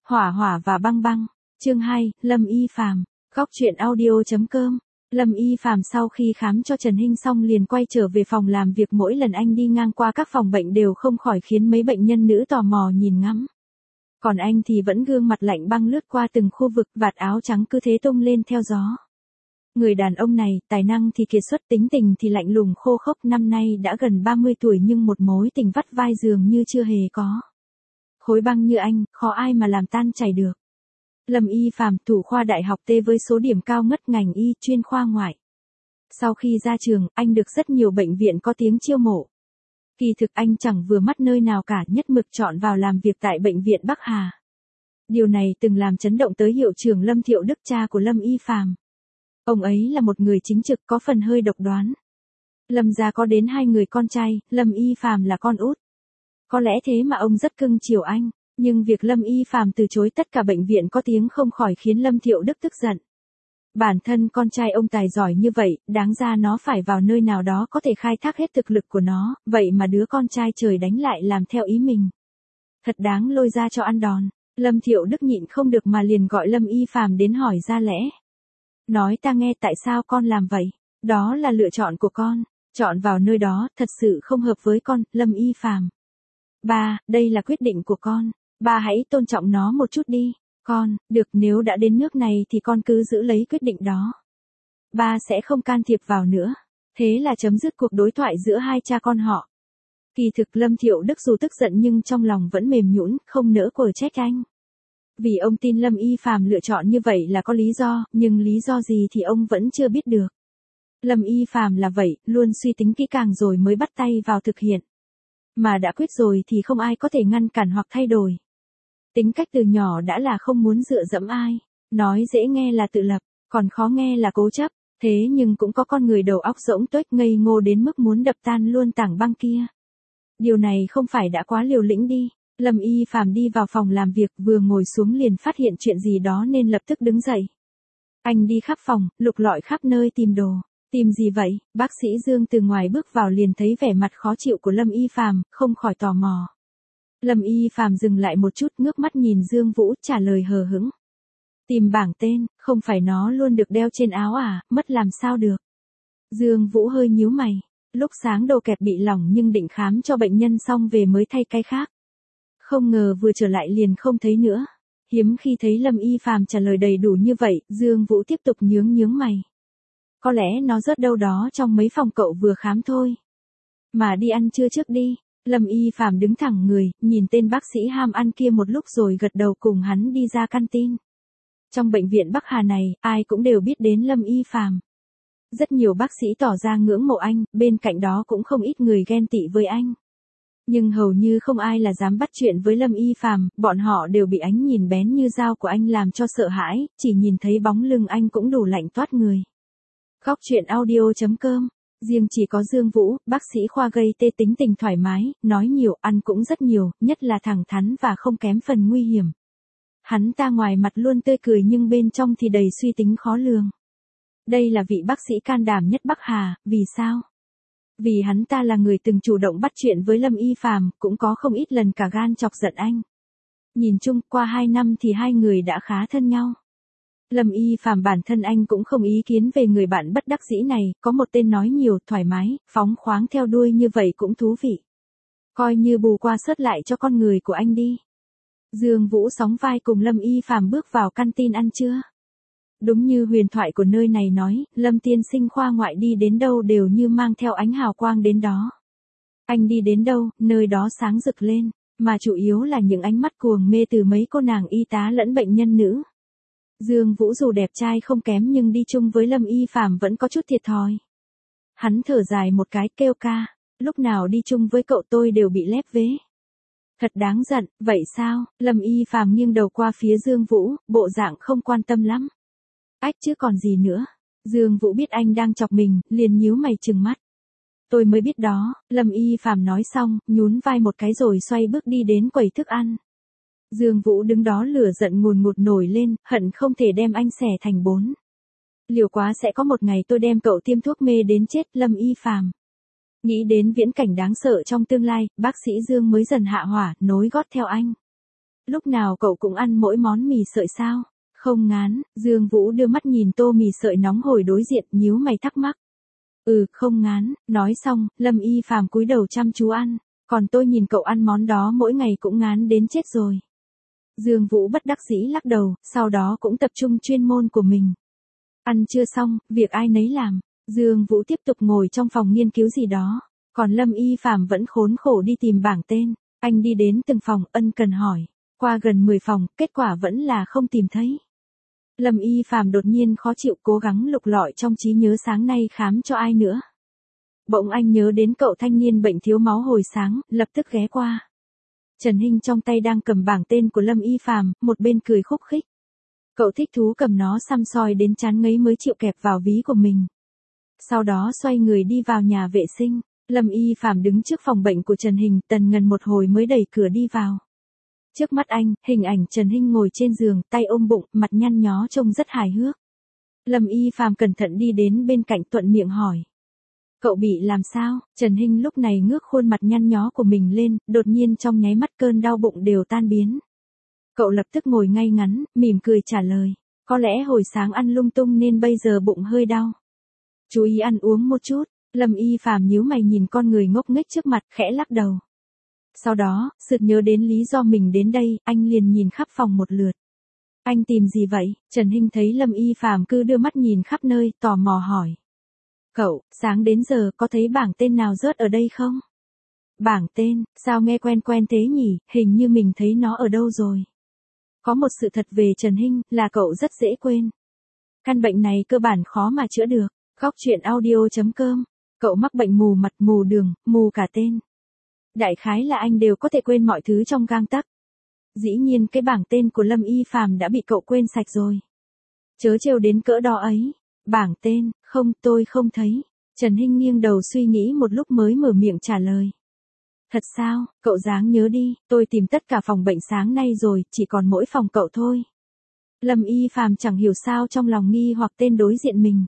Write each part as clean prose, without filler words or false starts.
Hỏa hỏa và băng băng. Chương 2, Lâm Y Phàm. Góc truyện audio.com. Lâm Y Phàm sau khi khám cho Trần Hinh xong liền quay trở về phòng làm việc, mỗi lần anh đi ngang qua các phòng bệnh đều không khỏi khiến mấy bệnh nhân nữ tò mò nhìn ngắm. Còn anh thì vẫn gương mặt lạnh băng lướt qua từng khu vực, vạt áo trắng cứ thế tung lên theo gió. Người đàn ông này, tài năng thì kiệt xuất, tính tình thì lạnh lùng khô khốc, năm nay đã gần 30 tuổi nhưng một mối tình vắt vai dường như chưa hề có. Khối băng như anh, khó ai mà làm tan chảy được. Lâm Y Phàm, thủ khoa đại học T với số điểm cao ngất ngành y, chuyên khoa ngoại. Sau khi ra trường, anh được rất nhiều bệnh viện có tiếng chiêu mộ. Kỳ thực anh chẳng vừa mắt nơi nào cả, nhất mực chọn vào làm việc tại bệnh viện Bắc Hà. Điều này từng làm chấn động tới hiệu trưởng Lâm Thiệu Đức, cha của Lâm Y Phàm. Ông ấy là một người chính trực, có phần hơi độc đoán. Lâm gia có đến 2 người con trai, Lâm Y Phàm là con út. Có lẽ thế mà ông rất cưng chiều anh, nhưng việc Lâm Y Phàm từ chối tất cả bệnh viện có tiếng không khỏi khiến Lâm Thiệu Đức tức giận. Bản thân con trai ông tài giỏi như vậy, đáng ra nó phải vào nơi nào đó có thể khai thác hết thực lực của nó, vậy mà đứa con trai trời đánh lại làm theo ý mình. Thật đáng lôi ra cho ăn đòn. Lâm Thiệu Đức nhịn không được mà liền gọi Lâm Y Phàm đến hỏi ra lẽ. Nói ta nghe, tại sao con làm vậy? Đó là lựa chọn của con, chọn vào nơi đó thật sự không hợp với con, Lâm Y Phàm. Ba, đây là quyết định của con, ba hãy tôn trọng nó một chút đi. Con, được, nếu đã đến nước này thì con cứ giữ lấy quyết định đó. Ba sẽ không can thiệp vào nữa. Thế là chấm dứt cuộc đối thoại giữa hai cha con họ. Kỳ thực Lâm Thiệu Đức dù tức giận nhưng trong lòng vẫn mềm nhũn, không nỡ quở trách anh. Vì ông tin Lâm Y Phàm lựa chọn như vậy là có lý do, nhưng lý do gì thì ông vẫn chưa biết được. Lâm Y Phàm là vậy, luôn suy tính kỹ càng rồi mới bắt tay vào thực hiện. Mà đã quyết rồi thì không ai có thể ngăn cản hoặc thay đổi. Tính cách từ nhỏ đã là không muốn dựa dẫm ai. Nói dễ nghe là tự lập, còn khó nghe là cố chấp. Thế nhưng cũng có con người đầu óc rỗng tuếch ngây ngô đến mức muốn đập tan luôn tảng băng kia. Điều này không phải đã quá liều lĩnh đi. Lâm Y Phàm đi vào phòng làm việc, vừa ngồi xuống liền phát hiện chuyện gì đó nên lập tức đứng dậy. Anh đi khắp phòng, lục lọi khắp nơi tìm đồ. Tìm gì vậy? Bác sĩ Dương từ ngoài bước vào liền thấy vẻ mặt khó chịu của Lâm Y Phàm, không khỏi tò mò. Lâm Y Phàm dừng lại một chút, ngước mắt nhìn Dương Vũ, trả lời hờ hững. Tìm bảng tên, không phải nó luôn được đeo trên áo à, mất làm sao được. Dương Vũ hơi nhíu mày, lúc sáng đồ kẹp bị lỏng nhưng định khám cho bệnh nhân xong về mới thay cái khác. Không ngờ vừa trở lại liền không thấy nữa. Hiếm khi thấy Lâm Y Phàm trả lời đầy đủ như vậy, Dương Vũ tiếp tục nhướng mày. Có lẽ nó rớt đâu đó trong mấy phòng cậu vừa khám thôi. Mà đi ăn trưa trước đi. Lâm Y Phàm đứng thẳng người, nhìn tên bác sĩ ham ăn kia một lúc rồi gật đầu cùng hắn đi ra canteen. Trong bệnh viện Bắc Hà này, ai cũng đều biết đến Lâm Y Phàm. Rất nhiều bác sĩ tỏ ra ngưỡng mộ anh, bên cạnh đó cũng không ít người ghen tị với anh. Nhưng hầu như không ai là dám bắt chuyện với Lâm Y Phàm, bọn họ đều bị ánh nhìn bén như dao của anh làm cho sợ hãi, chỉ nhìn thấy bóng lưng anh cũng đủ lạnh toát người. Góc truyện audio.com. Riêng chỉ có Dương Vũ, bác sĩ khoa gây tê, tính tình thoải mái, nói nhiều, ăn cũng rất nhiều, nhất là thẳng thắn và không kém phần nguy hiểm. Hắn ta ngoài mặt luôn tươi cười nhưng bên trong thì đầy suy tính khó lường. Đây là vị bác sĩ can đảm nhất Bắc Hà, vì sao? Vì hắn ta là người từng chủ động bắt chuyện với Lâm Y Phàm, cũng có không ít lần cả gan chọc giận anh. Nhìn chung, qua 2 năm thì hai người đã khá thân nhau. Lâm Y Phàm bản thân anh cũng không ý kiến về người bạn bất đắc dĩ này, có một tên nói nhiều, thoải mái, phóng khoáng theo đuôi như vậy cũng thú vị. Coi như bù qua sớt lại cho con người của anh đi. Dương Vũ sóng vai cùng Lâm Y Phàm bước vào canteen ăn trưa. Đúng như huyền thoại của nơi này nói, Lâm tiên sinh khoa ngoại đi đến đâu đều như mang theo ánh hào quang đến đó. Anh đi đến đâu, nơi đó sáng rực lên, mà chủ yếu là những ánh mắt cuồng mê từ mấy cô nàng y tá lẫn bệnh nhân nữ. Dương Vũ dù đẹp trai không kém nhưng đi chung với Lâm Y Phàm vẫn có chút thiệt thòi. Hắn thở dài một cái, kêu ca, lúc nào đi chung với cậu tôi đều bị lép vế. Thật đáng giận, vậy sao? Lâm Y Phàm nghiêng đầu qua phía Dương Vũ, bộ dạng không quan tâm lắm. Ách chứ còn gì nữa. Dương Vũ biết anh đang chọc mình, liền nhíu mày trừng mắt. Tôi mới biết đó, Lâm Y Phàm nói xong, nhún vai một cái rồi xoay bước đi đến quầy thức ăn. Dương Vũ đứng đó lửa giận ngùn ngụt nổi lên, hận không thể đem anh xẻ thành 4. Liều quá sẽ có một ngày tôi đem cậu tiêm thuốc mê đến chết, Lâm Y Phàm. Nghĩ đến viễn cảnh đáng sợ trong tương lai, bác sĩ Dương mới dần hạ hỏa, nối gót theo anh. Lúc nào cậu cũng ăn mỗi món mì sợi sao? Không ngán, Dương Vũ đưa mắt nhìn tô mì sợi nóng hổi đối diện, nhíu mày thắc mắc. Không ngán, nói xong, Lâm Y Phàm cúi đầu chăm chú ăn, còn tôi nhìn cậu ăn món đó mỗi ngày cũng ngán đến chết rồi. Dương Vũ bất đắc dĩ lắc đầu, sau đó cũng tập trung chuyên môn của mình. Ăn chưa xong, việc ai nấy làm. Dương Vũ tiếp tục ngồi trong phòng nghiên cứu gì đó, còn Lâm Y Phàm vẫn khốn khổ đi tìm bảng tên. Anh đi đến từng phòng, ân cần hỏi. Qua gần 10 phòng, kết quả vẫn là không tìm thấy. Lâm Y Phàm đột nhiên khó chịu, cố gắng lục lọi trong trí nhớ sáng nay khám cho ai nữa. Bỗng anh nhớ đến cậu thanh niên bệnh thiếu máu hồi sáng, lập tức ghé qua. Trần Hinh trong tay đang cầm bảng tên của Lâm Y Phàm, một bên cười khúc khích. Cậu thích thú cầm nó săm soi đến chán ngấy mới chịu kẹp vào ví của mình. Sau đó xoay người đi vào nhà vệ sinh. Lâm Y Phàm đứng trước phòng bệnh của Trần Hinh, tần ngần một hồi mới đẩy cửa đi vào. Trước mắt anh, hình ảnh Trần Hinh ngồi trên giường, tay ôm bụng, mặt nhăn nhó trông rất hài hước. Lâm Y Phàm cẩn thận đi đến bên cạnh, thuận miệng hỏi. Cậu bị làm sao? Trần Hinh lúc này ngước khuôn mặt nhăn nhó của mình lên, đột nhiên trong nháy mắt cơn đau bụng đều tan biến. Cậu lập tức ngồi ngay ngắn, mỉm cười trả lời. Có lẽ hồi sáng ăn lung tung nên bây giờ bụng hơi đau. Chú ý ăn uống một chút. Lâm Y Phàm nhíu mày nhìn con người ngốc nghếch trước mặt, khẽ lắc đầu. Sau đó, sực nhớ đến lý do mình đến đây, anh liền nhìn khắp phòng một lượt. Anh tìm gì vậy? Trần Hinh thấy Lâm Y Phàm cứ đưa mắt nhìn khắp nơi, tò mò hỏi. Cậu, sáng đến giờ có thấy bảng tên nào rớt ở đây không? Bảng tên, sao nghe quen quen thế nhỉ, hình như mình thấy nó ở đâu rồi. Có một sự thật về Trần Hinh, là cậu rất dễ quên. Căn bệnh này cơ bản khó mà chữa được. Góc truyện audio.com. Cậu mắc bệnh mù mặt, mù đường, mù cả tên. Đại khái là anh đều có thể quên mọi thứ trong gang tắc. Dĩ nhiên cái bảng tên của Lâm Y Phàm đã bị cậu quên sạch rồi. Chớ trêu đến cỡ đó ấy. Bảng tên, không, tôi không thấy. Trần Hinh nghiêng đầu suy nghĩ một lúc mới mở miệng trả lời. Thật sao, cậu dáng nhớ đi, tôi tìm tất cả phòng bệnh sáng nay rồi, chỉ còn mỗi phòng cậu thôi. Lâm Y Phàm chẳng hiểu sao trong lòng nghi hoặc tên đối diện mình.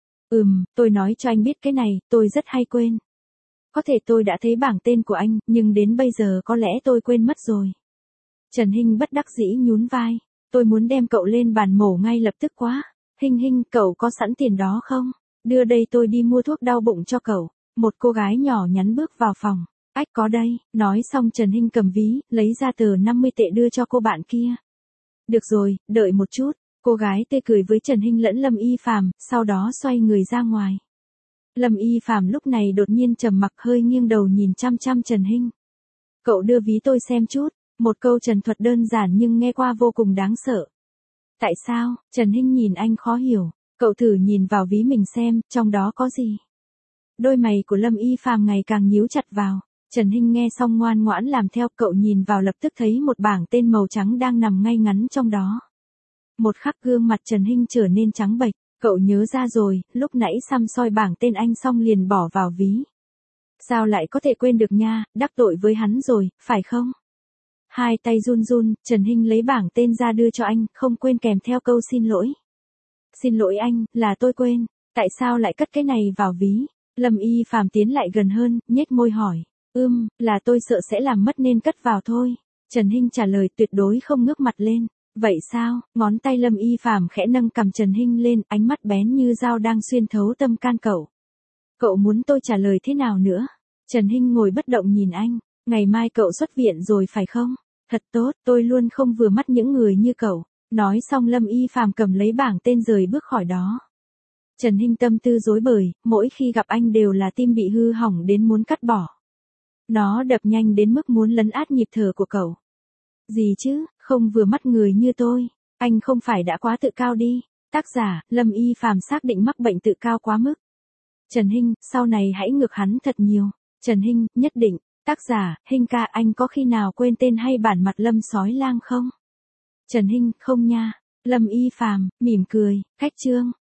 Tôi nói cho anh biết cái này, tôi rất hay quên. Có thể tôi đã thấy bảng tên của anh, nhưng đến bây giờ có lẽ tôi quên mất rồi. Trần Hinh bất đắc dĩ nhún vai. Tôi muốn đem cậu lên bàn mổ ngay lập tức quá. Hinh, cậu có sẵn tiền đó không? Đưa đây tôi đi mua thuốc đau bụng cho cậu. Một cô gái nhỏ nhắn bước vào phòng. Ách có đây, nói xong Trần Hinh cầm ví, lấy ra tờ 50 tệ đưa cho cô bạn kia. Được rồi, đợi một chút. Cô gái tươi cười với Trần Hinh lẫn Lâm Y Phàm, sau đó xoay người ra ngoài. Lâm Y Phàm lúc này đột nhiên trầm mặc, hơi nghiêng đầu nhìn chăm chăm Trần Hinh. Cậu đưa ví tôi xem chút. Một câu trần thuật đơn giản nhưng nghe qua vô cùng đáng sợ. Tại sao? Trần Hinh nhìn anh khó hiểu. Cậu thử nhìn vào ví mình xem, trong đó có gì? Đôi mày của Lâm Y Phàm ngày càng nhíu chặt vào. Trần Hinh nghe xong ngoan ngoãn làm theo, cậu nhìn vào lập tức thấy một bảng tên màu trắng đang nằm ngay ngắn trong đó. Một khắc gương mặt Trần Hinh trở nên trắng bệch, cậu nhớ ra rồi, lúc nãy săm soi bảng tên anh xong liền bỏ vào ví. Sao lại có thể quên được nha, đắc tội với hắn rồi, phải không? Hai tay run run, Trần Hinh lấy bảng tên ra đưa cho anh, không quên kèm theo câu xin lỗi. Xin lỗi anh, là tôi quên, tại sao lại cất cái này vào ví? Lâm Y Phàm tiến lại gần hơn, nhếch môi hỏi. Là tôi sợ sẽ làm mất nên cất vào thôi. Trần Hinh trả lời tuyệt đối không ngước mặt lên. Vậy sao? Ngón tay Lâm Y Phàm khẽ nâng cằm Trần Hinh lên, ánh mắt bén như dao đang xuyên thấu tâm can cậu. Cậu muốn tôi trả lời thế nào nữa? Trần Hinh ngồi bất động nhìn anh. Ngày mai cậu xuất viện rồi phải không? Thật tốt, tôi luôn không vừa mắt những người như cậu. Nói xong Lâm Y Phàm cầm lấy bảng tên rời bước khỏi đó. Trần Hinh tâm tư rối bời, mỗi khi gặp anh đều là tim bị hư hỏng đến muốn cắt bỏ. Nó đập nhanh đến mức muốn lấn át nhịp thở của cậu. Gì chứ, không vừa mắt người như tôi. Anh không phải đã quá tự cao đi. Tác giả, Lâm Y Phàm xác định mắc bệnh tự cao quá mức. Trần Hinh, sau này hãy ngược hắn thật nhiều. Trần Hinh, nhất định. Tác giả, Hinh ca, anh có khi nào quên tên hay bản mặt Lâm sói lang không? Trần Hinh, không nha. Lâm Y Phàm, mỉm cười, khách trương.